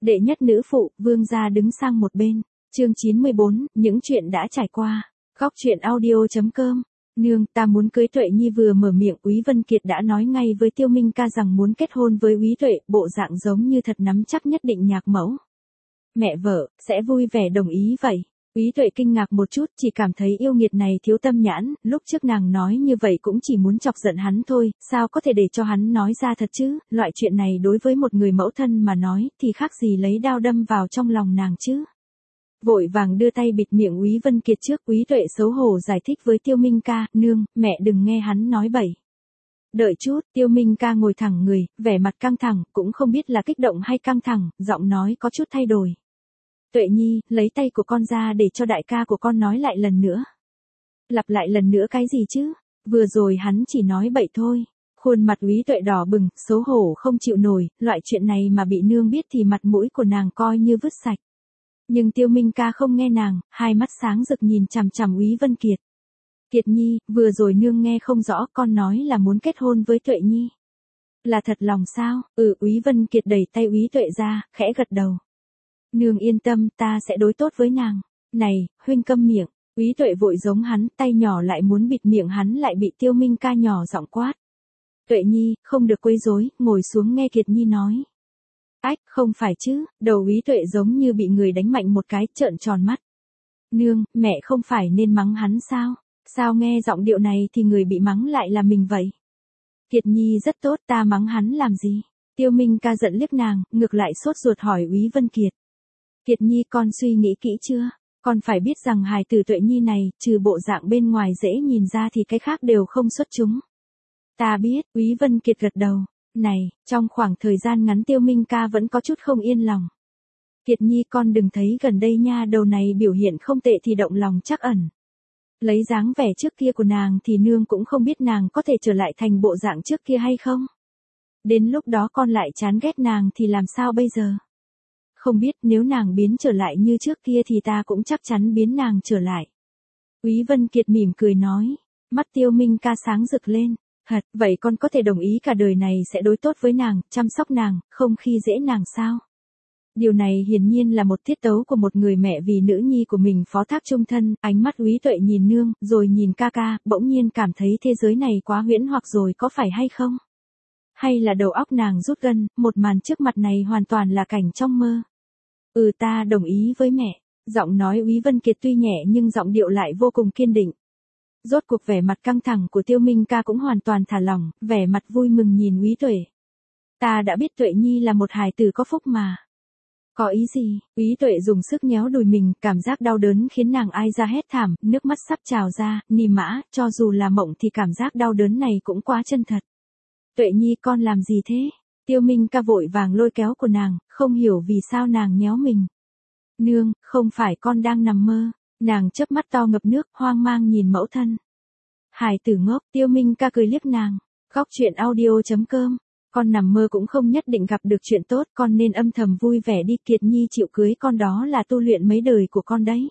Đệ nhất nữ phụ, Vương gia đứng sang một bên. Chương 94, những chuyện đã trải qua. Góc truyện audio.com. Nương, ta muốn cưới Tuệ Nhi. Vừa mở miệng, Úy Vân Kiệt đã nói ngay với Tiêu Minh Ca rằng muốn kết hôn với Úy Tuệ, bộ dạng giống như thật nắm chắc nhất định nhạc mẫu. Mẹ vợ sẽ vui vẻ đồng ý vậy. Úy Tuệ kinh ngạc một chút, chỉ cảm thấy yêu nghiệt này thiếu tâm nhãn, lúc trước nàng nói như vậy cũng chỉ muốn chọc giận hắn thôi, sao có thể để cho hắn nói ra thật chứ, loại chuyện này đối với một người mẫu thân mà nói, thì khác gì lấy đao đâm vào trong lòng nàng chứ. Vội vàng đưa tay bịt miệng Úy Vân Kiệt trước. Úy Tuệ xấu hổ giải thích với Tiêu Minh Ca, nương, mẹ đừng nghe hắn nói bậy. Đợi chút, Tiêu Minh Ca ngồi thẳng người, vẻ mặt căng thẳng, cũng không biết là kích động hay căng thẳng, giọng nói có chút thay đổi. Tuệ Nhi, lấy tay của con ra để cho đại ca của con nói lại lần nữa. Lặp lại lần nữa cái gì chứ? Vừa rồi hắn chỉ nói bậy thôi. Khuôn mặt Úy Tuệ đỏ bừng, xấu hổ không chịu nổi, loại chuyện này mà bị nương biết thì mặt mũi của nàng coi như vứt sạch. Nhưng Tiêu Minh Ca không nghe nàng, hai mắt sáng rực nhìn chằm chằm Úy Vân Kiệt. Kiệt Nhi, vừa rồi nương nghe không rõ, con nói là muốn kết hôn với Tuệ Nhi. Là thật lòng sao? Úy Vân Kiệt đẩy tay Úy Tuệ ra, khẽ gật đầu. Nương yên tâm, ta sẽ đối tốt với nàng. Này, huynh câm miệng. Úy Tuệ vội giống hắn, tay nhỏ lại muốn bịt miệng hắn lại bị Tiêu Minh Ca nhỏ giọng quát. Tuệ Nhi, không được quấy rối, ngồi xuống nghe Kiệt Nhi nói. Ách, không phải chứ, đầu Úy Tuệ giống như bị người đánh mạnh một cái, trợn tròn mắt. Nương, mẹ không phải nên mắng hắn sao? Sao nghe giọng điệu này thì người bị mắng lại là mình vậy? Kiệt Nhi rất tốt, ta mắng hắn làm gì? Tiêu Minh Ca giận liếc nàng, ngược lại sốt ruột hỏi Úy Vân Kiệt. Kiệt Nhi, con suy nghĩ kỹ chưa? Con phải biết rằng hài tử Tuệ Nhi này, trừ bộ dạng bên ngoài dễ nhìn ra thì cái khác đều không xuất chúng. Ta biết, Úy Vân Kiệt gật đầu. Này, trong khoảng thời gian ngắn Tiêu Minh Ca vẫn có chút không yên lòng. Kiệt Nhi, con đừng thấy gần đây nha đầu này biểu hiện không tệ thì động lòng chắc ẩn. Lấy dáng vẻ trước kia của nàng thì nương cũng không biết nàng có thể trở lại thành bộ dạng trước kia hay không. Đến lúc đó con lại chán ghét nàng thì làm sao bây giờ? Không biết nếu nàng biến trở lại như trước kia thì ta cũng chắc chắn biến nàng trở lại. Úy Vân Kiệt mỉm cười nói, mắt Tiêu Minh Ca sáng rực lên. Thật, vậy con có thể đồng ý cả đời này sẽ đối tốt với nàng, chăm sóc nàng, không khi dễ nàng sao? Điều này hiển nhiên là một tiết tấu của một người mẹ vì nữ nhi của mình phó thác chung thân. Ánh mắt Úy Tuệ nhìn nương, rồi nhìn ca ca, bỗng nhiên cảm thấy thế giới này quá huyễn hoặc rồi, có phải hay không? Hay là đầu óc nàng rút gân, một màn trước mặt này hoàn toàn là cảnh trong mơ. Ta đồng ý với mẹ. Giọng nói Úy Vân Kiệt tuy nhẹ nhưng giọng điệu lại vô cùng kiên định. Rốt cuộc vẻ mặt căng thẳng của Tiêu Minh Ca cũng hoàn toàn thả lỏng, vẻ mặt vui mừng nhìn Úy Tuệ. Ta đã biết Tuệ Nhi là một hài tử có phúc mà. Có ý gì? Úy Tuệ dùng sức nhéo đùi mình, cảm giác đau đớn khiến nàng ai ra hét thảm, nước mắt sắp trào ra, ni mã, cho dù là mộng thì cảm giác đau đớn này cũng quá chân thật. Tuệ Nhi, con làm gì thế? Tiêu Minh Ca vội vàng lôi kéo của nàng, không hiểu vì sao nàng nhéo mình. Nương, không phải con đang nằm mơ. Nàng chớp mắt to ngập nước, hoang mang nhìn mẫu thân. Hài tử ngốc, Tiêu Minh Ca cười liếc nàng. Góc truyện audio.com. Con nằm mơ cũng không nhất định gặp được chuyện tốt, con nên âm thầm vui vẻ đi. Kiệt Nhi chịu cưới con đó là tu luyện mấy đời của con đấy.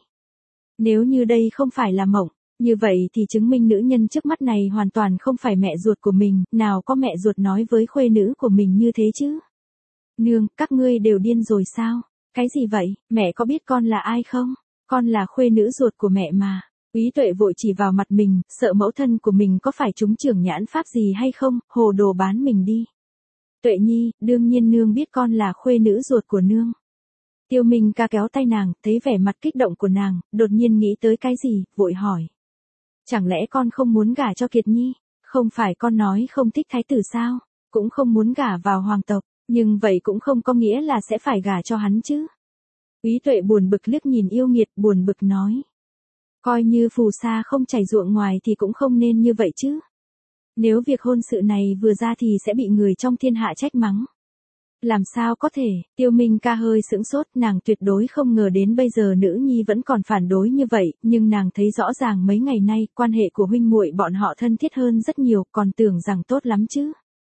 Nếu như đây không phải là mộng, như vậy thì chứng minh nữ nhân trước mắt này hoàn toàn không phải mẹ ruột của mình, nào có mẹ ruột nói với khuê nữ của mình như thế chứ. Nương, các ngươi đều điên rồi sao? Cái gì vậy, mẹ có biết con là ai không? Con là khuê nữ ruột của mẹ mà. Úy Tuệ vội chỉ vào mặt mình, sợ mẫu thân của mình có phải trúng chưởng nhãn pháp gì hay không, hồ đồ bán mình đi. Tuệ Nhi, đương nhiên nương biết con là khuê nữ ruột của nương. Tiêu Minh Ca kéo tay nàng, thấy vẻ mặt kích động của nàng, đột nhiên nghĩ tới cái gì, vội hỏi. Chẳng lẽ con không muốn gả cho Kiệt Nhi? Không phải con nói không thích thái tử sao? Cũng không muốn gả vào hoàng tộc, nhưng vậy cũng không có nghĩa là sẽ phải gả cho hắn chứ. Úy Tuệ buồn bực liếc nhìn yêu nghiệt, buồn bực nói. Coi như phù sa không chảy ruộng ngoài thì cũng không nên như vậy chứ. Nếu việc hôn sự này vừa ra thì sẽ bị người trong thiên hạ trách mắng. Làm sao có thể? Tiêu Minh Ca hơi sững sốt, nàng tuyệt đối không ngờ đến bây giờ nữ nhi vẫn còn phản đối như vậy, nhưng nàng thấy rõ ràng mấy ngày nay quan hệ của huynh muội bọn họ thân thiết hơn rất nhiều, còn tưởng rằng tốt lắm chứ.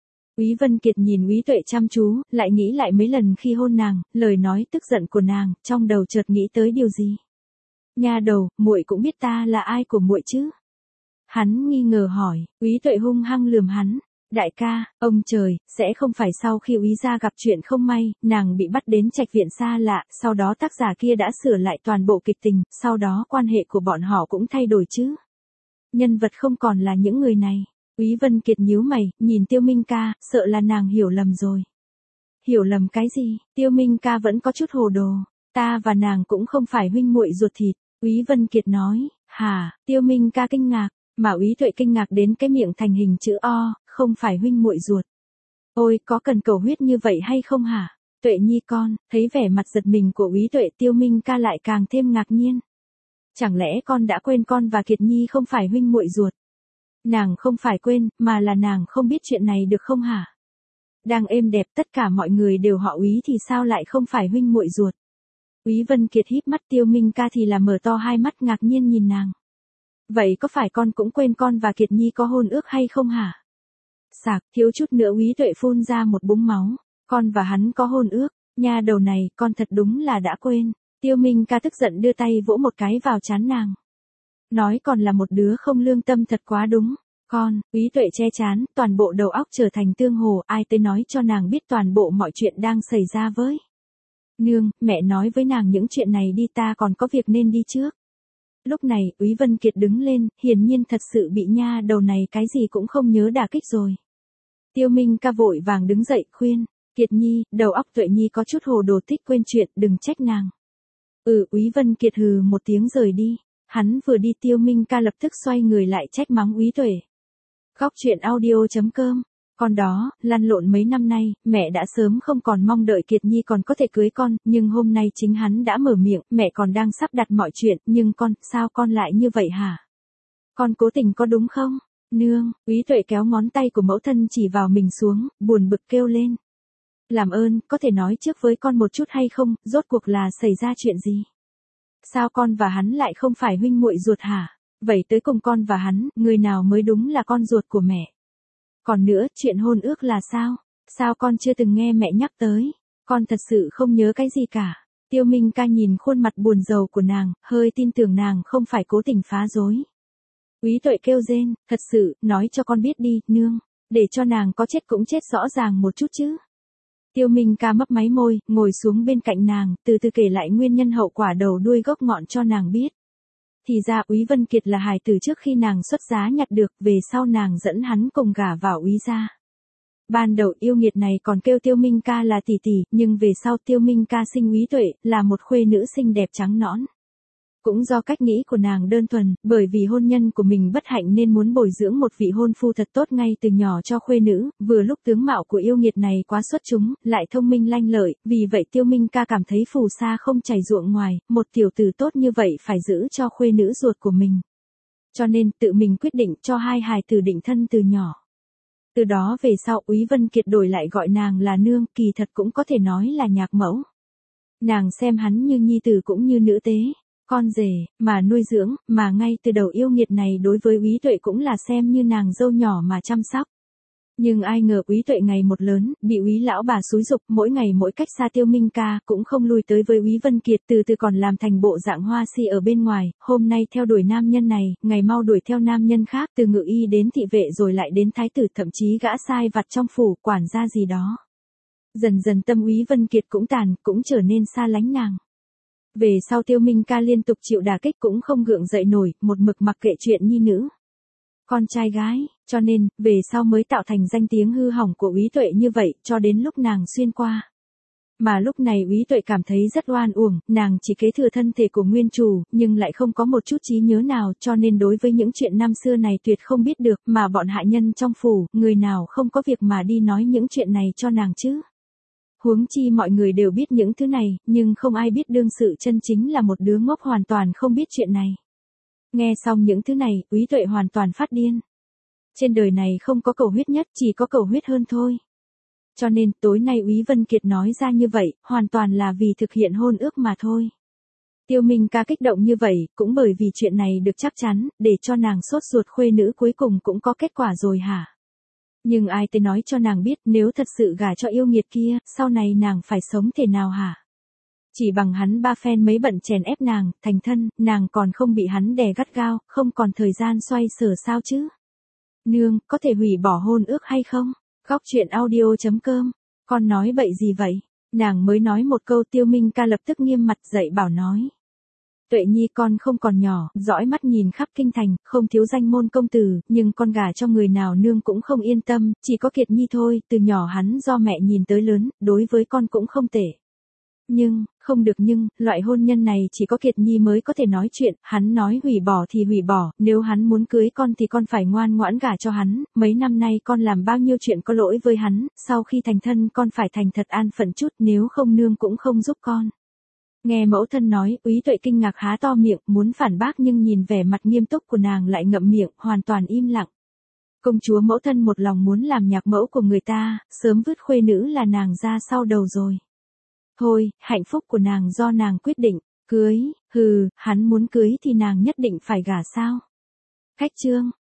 Úy Vân Kiệt nhìn Úy Tuệ chăm chú, lại nghĩ lại mấy lần khi hôn nàng, lời nói tức giận của nàng, trong đầu chợt nghĩ tới điều gì. Nha đầu, muội cũng biết ta là ai của muội chứ? Hắn nghi ngờ hỏi, Úy Tuệ hung hăng lườm hắn. Đại ca, ông trời, sẽ không phải sau khi úy gia gặp chuyện không may, nàng bị bắt đến trạch viện xa lạ, sau đó tác giả kia đã sửa lại toàn bộ kịch tình, sau đó quan hệ của bọn họ cũng thay đổi chứ. Nhân vật không còn là những người này. Úy Vân Kiệt nhíu mày, nhìn Tiêu Minh ca, sợ là nàng hiểu lầm rồi. Hiểu lầm cái gì? Tiêu Minh ca vẫn có chút hồ đồ. Ta và nàng cũng không phải huynh muội ruột thịt. Úy Vân Kiệt nói. Hả? Tiêu Minh ca kinh ngạc. Mà Úy Tuệ kinh ngạc đến cái miệng thành hình chữ O, không phải huynh muội ruột. Ôi, có cần cầu huyết như vậy hay không hả? Tuệ nhi con, thấy vẻ mặt giật mình của Úy Tuệ, Tiêu Minh ca lại càng thêm ngạc nhiên. Chẳng lẽ con đã quên con và Kiệt Nhi không phải huynh muội ruột? Nàng không phải quên, mà là nàng không biết chuyện này được không hả? Đang êm đẹp tất cả mọi người đều họ Úy thì sao lại không phải huynh muội ruột? Úy Vân Kiệt híp mắt, Tiêu Minh ca thì là mở to hai mắt ngạc nhiên nhìn nàng. Vậy có phải con cũng quên con và Kiệt Nhi có hôn ước hay không hả? Sạc, thiếu chút nữa Úy Tuệ phun ra một búng máu. Con và hắn có hôn ước, nha đầu này, con thật đúng là đã quên. Tiêu Minh ca tức giận đưa tay vỗ một cái vào trán nàng. Nói còn là một đứa không lương tâm thật quá đúng. Con, Úy Tuệ che trán, toàn bộ đầu óc trở thành tương hồ, ai tới nói cho nàng biết toàn bộ mọi chuyện đang xảy ra với. Nương, mẹ nói với nàng những chuyện này đi, ta còn có việc nên đi trước. Lúc này, Úy Vân Kiệt đứng lên, hiển nhiên thật sự bị nha đầu này cái gì cũng không nhớ đả kích rồi. Tiêu Minh ca vội vàng đứng dậy khuyên, Kiệt Nhi, đầu óc Tuệ Nhi có chút hồ đồ, thích quên chuyện, đừng trách nàng. Úy Vân Kiệt hừ một tiếng rời đi. Hắn vừa đi, Tiêu Minh ca lập tức xoay người lại trách mắng Úy Tuệ. Góc truyện audio.com. Con đó, lăn lộn mấy năm nay, mẹ đã sớm không còn mong đợi Kiệt Nhi còn có thể cưới con, nhưng hôm nay chính hắn đã mở miệng, mẹ còn đang sắp đặt mọi chuyện, nhưng con, sao con lại như vậy hả? Con cố tình có đúng không? Nương, Úy Tuệ kéo ngón tay của mẫu thân chỉ vào mình xuống, buồn bực kêu lên. Làm ơn, có thể nói trước với con một chút hay không, rốt cuộc là xảy ra chuyện gì? Sao con và hắn lại không phải huynh muội ruột hả? Vậy tới cùng con và hắn, người nào mới đúng là con ruột của mẹ? Còn nữa, chuyện hôn ước là sao? Sao con chưa từng nghe mẹ nhắc tới? Con thật sự không nhớ cái gì cả. Tiêu Minh ca nhìn khuôn mặt buồn rầu của nàng, hơi tin tưởng nàng không phải cố tình phá rối. Úy Tuệ kêu rên, thật sự, nói cho con biết đi, nương. Để cho nàng có chết cũng chết rõ ràng một chút chứ. Tiêu Minh ca mấp máy môi, ngồi xuống bên cạnh nàng, từ từ kể lại nguyên nhân hậu quả đầu đuôi gốc ngọn cho nàng biết. Thì ra Úy Vân Kiệt là hài tử trước khi nàng xuất giá nhặt được, về sau nàng dẫn hắn cùng gả vào Úy gia. Ban đầu yêu nghiệt này còn kêu Tiêu Minh ca là tỷ tỷ, nhưng về sau Tiêu Minh ca sinh Úy Tuệ, là một khuê nữ xinh đẹp trắng nõn. Cũng do cách nghĩ của nàng đơn thuần, bởi vì hôn nhân của mình bất hạnh nên muốn bồi dưỡng một vị hôn phu thật tốt ngay từ nhỏ cho khuê nữ, vừa lúc tướng mạo của yêu nghiệt này quá xuất chúng, lại thông minh lanh lợi, vì vậy Tiêu Minh ca cảm thấy phù sa không chảy ruộng ngoài, một tiểu tử tốt như vậy phải giữ cho khuê nữ ruột của mình. Cho nên tự mình quyết định cho hai hài tử định thân từ nhỏ. Từ đó về sau Úy Vân Kiệt đổi lại gọi nàng là nương, kỳ thật cũng có thể nói là nhạc mẫu. Nàng xem hắn như nhi tử cũng như nữ tế. Con rể, mà nuôi dưỡng, mà ngay từ đầu yêu nghiệt này đối với Úy Tuệ cũng là xem như nàng dâu nhỏ mà chăm sóc. Nhưng ai ngờ Úy Tuệ ngày một lớn, bị Úy lão bà xúi giục, mỗi ngày mỗi cách xa Tiêu Minh ca, cũng không lui tới với Úy Vân Kiệt, từ từ còn làm thành bộ dạng hoa si ở bên ngoài, hôm nay theo đuổi nam nhân này, ngày mau đuổi theo nam nhân khác, từ ngự y đến thị vệ rồi lại đến thái tử, thậm chí gã sai vặt trong phủ, quản gia gì đó. Dần dần tâm Úy Vân Kiệt cũng tàn, cũng trở nên xa lánh nàng. Về sau Tiêu Minh ca liên tục chịu đả kích cũng không gượng dậy nổi, một mực mặc kệ chuyện nhi nữ. Con trai gái, cho nên, về sau mới tạo thành danh tiếng hư hỏng của Úy Tuệ như vậy, cho đến lúc nàng xuyên qua. Mà lúc này Úy Tuệ cảm thấy rất oan uổng, nàng chỉ kế thừa thân thể của nguyên chủ, nhưng lại không có một chút trí nhớ nào, cho nên đối với những chuyện năm xưa này tuyệt không biết được, mà bọn hạ nhân trong phủ, người nào không có việc mà đi nói những chuyện này cho nàng chứ. Huống chi mọi người đều biết những thứ này, nhưng không ai biết đương sự chân chính là một đứa ngốc hoàn toàn không biết chuyện này. Nghe xong những thứ này, Úy Tuệ hoàn toàn phát điên. Trên đời này không có cầu huyết nhất, chỉ có cầu huyết hơn thôi. Cho nên, tối nay Úy Vân Kiệt nói ra như vậy, hoàn toàn là vì thực hiện hôn ước mà thôi. Tiêu Minh ca kích động như vậy, cũng bởi vì chuyện này được chắc chắn, để cho nàng sốt ruột khuê nữ cuối cùng cũng có kết quả rồi hả? Nhưng ai tới nói cho nàng biết nếu thật sự gả cho yêu nghiệt kia, sau này nàng phải sống thế nào hả? Chỉ bằng hắn ba phen mấy bận chèn ép nàng, thành thân, nàng còn không bị hắn đè gắt gao, không còn thời gian xoay sở sao chứ? Nương, có thể hủy bỏ hôn ước hay không? Góc truyện audio.com. Con nói bậy gì vậy? Nàng mới nói một câu Tiêu Minh ca lập tức nghiêm mặt dậy bảo nói. Tuệ Nhi con không còn nhỏ, dõi mắt nhìn khắp kinh thành, không thiếu danh môn công tử, nhưng con gả cho người nào nương cũng không yên tâm, chỉ có Kiệt Nhi thôi, từ nhỏ hắn do mẹ nhìn tới lớn, đối với con cũng không tệ. Nhưng, không được nhưng, loại hôn nhân này chỉ có Kiệt Nhi mới có thể nói chuyện, hắn nói hủy bỏ thì hủy bỏ, nếu hắn muốn cưới con thì con phải ngoan ngoãn gả cho hắn, mấy năm nay con làm bao nhiêu chuyện có lỗi với hắn, sau khi thành thân con phải thành thật an phận chút, nếu không nương cũng không giúp con. Nghe mẫu thân nói, Úy Tuệ kinh ngạc há to miệng, muốn phản bác nhưng nhìn vẻ mặt nghiêm túc của nàng lại ngậm miệng, hoàn toàn im lặng. Công chúa mẫu thân một lòng muốn làm nhạc mẫu của người ta, sớm vứt khuê nữ là nàng ra sau đầu rồi. Thôi, hạnh phúc của nàng do nàng quyết định, cưới, hắn muốn cưới thì nàng nhất định phải gả sao. Cách chương.